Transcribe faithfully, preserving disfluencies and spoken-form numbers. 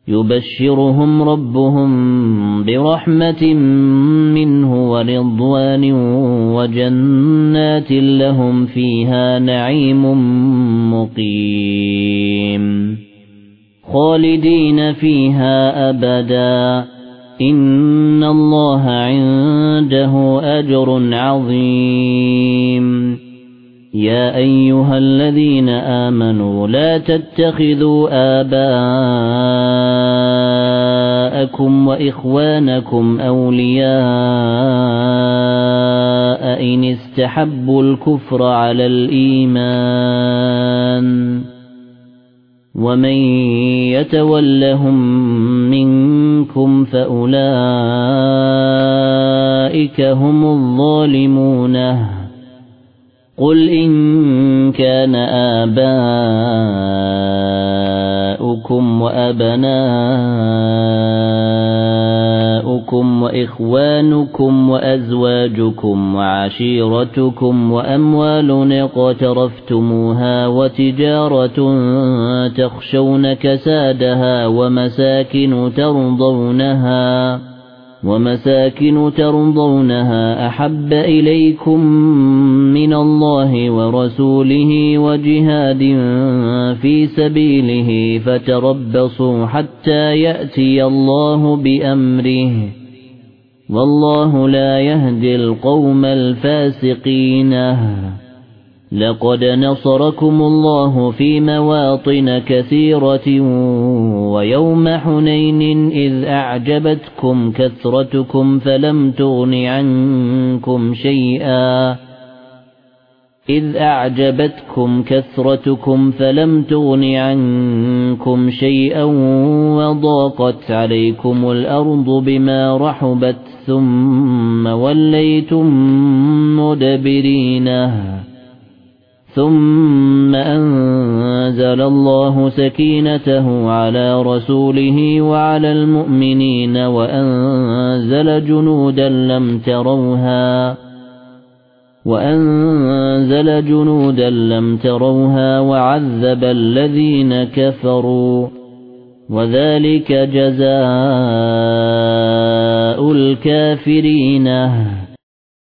يبشرهم ربهم برحمة منه ورضوان وجنات لهم فيها نعيم مقيم خالدين فيها أبدا إن الله عنده أجر عظيم يا أيها الذين آمنوا لا تتخذوا آباءكم وإخوانكم أولياء إن استحبوا الكفر على الإيمان ومن يتولهم منكم فأولئك هم الظالمون قل إن كان آباؤكم وأبناؤكم وإخوانكم وأزواجكم وعشيرتكم وأموال اقترفتموها وتجارة تخشون كسادها ومساكن ترضونها ومساكن ترضونها أحب إليكم من الله ورسوله وجهاد في سبيله فتربصوا حتى يأتي الله بأمره والله لا يهدي القوم الفاسقين لقد نصركم الله في مواطن كثيرة ويوم حنين إذ أعجبتكم كثرتكم فلم تغن عنكم شيئا إذ أعجبتكم كثرتكم فلم تغن عنكم شيئا وضاقت عليكم الأرض بما رحبت ثم وليتم مدبرين ثم أنزل الله سكينته على رسوله وعلى المؤمنين وأنزل جنودا لم تروها وأنزل جنودا لم تروها وعذب الذين كفروا وذلك جزاء الكافرين